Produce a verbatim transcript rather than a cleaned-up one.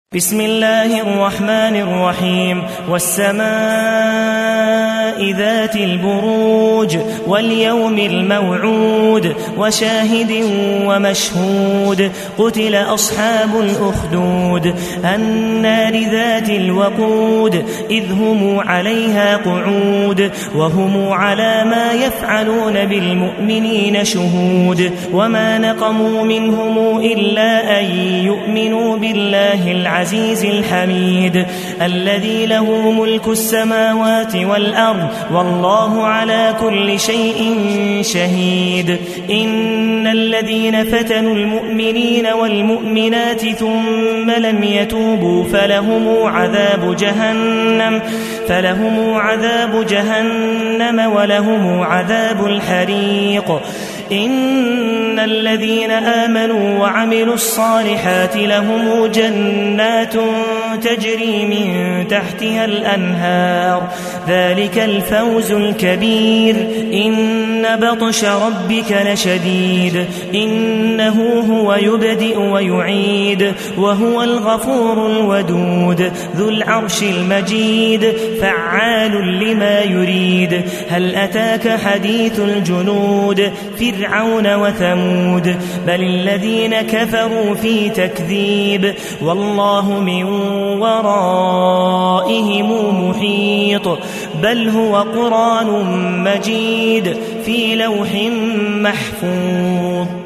بسم الله الرحمن الرحيم والسماء ذات البروج واليوم الموعود وشاهد ومشهود قتل أصحاب الأخدود النار ذات الوقود إذ هم عليها قعود وهم على ما يفعلون بالمؤمنين شهود وما نقموا منهم إلا أن يؤمنوا بالله العزيز العزيز الحميد الذي له ملك السماوات والأرض والله على كل شيء شهيد إن الذين فتنوا المؤمنين والمؤمنات ثم لم يتوبوا فلهم عذاب جهنم فلهم عذاب جهنم ولهم عذاب الحريق إن الذين آمنوا وعملوا الصالحات لهم جنات تجري من تحتها الأنهار ذلك الفوز الكبير إن بطش ربك لشديد إنه هو يبدئ ويعيد وهو الغفور الودود ذو العرش المجيد فعال لما يريد هل أتاك حديث الجنود فرعون وثمود بل الذين كفروا في تكذيب والله من ورائهم محيط بل هو قرآن مجيد في لوح محفوظ.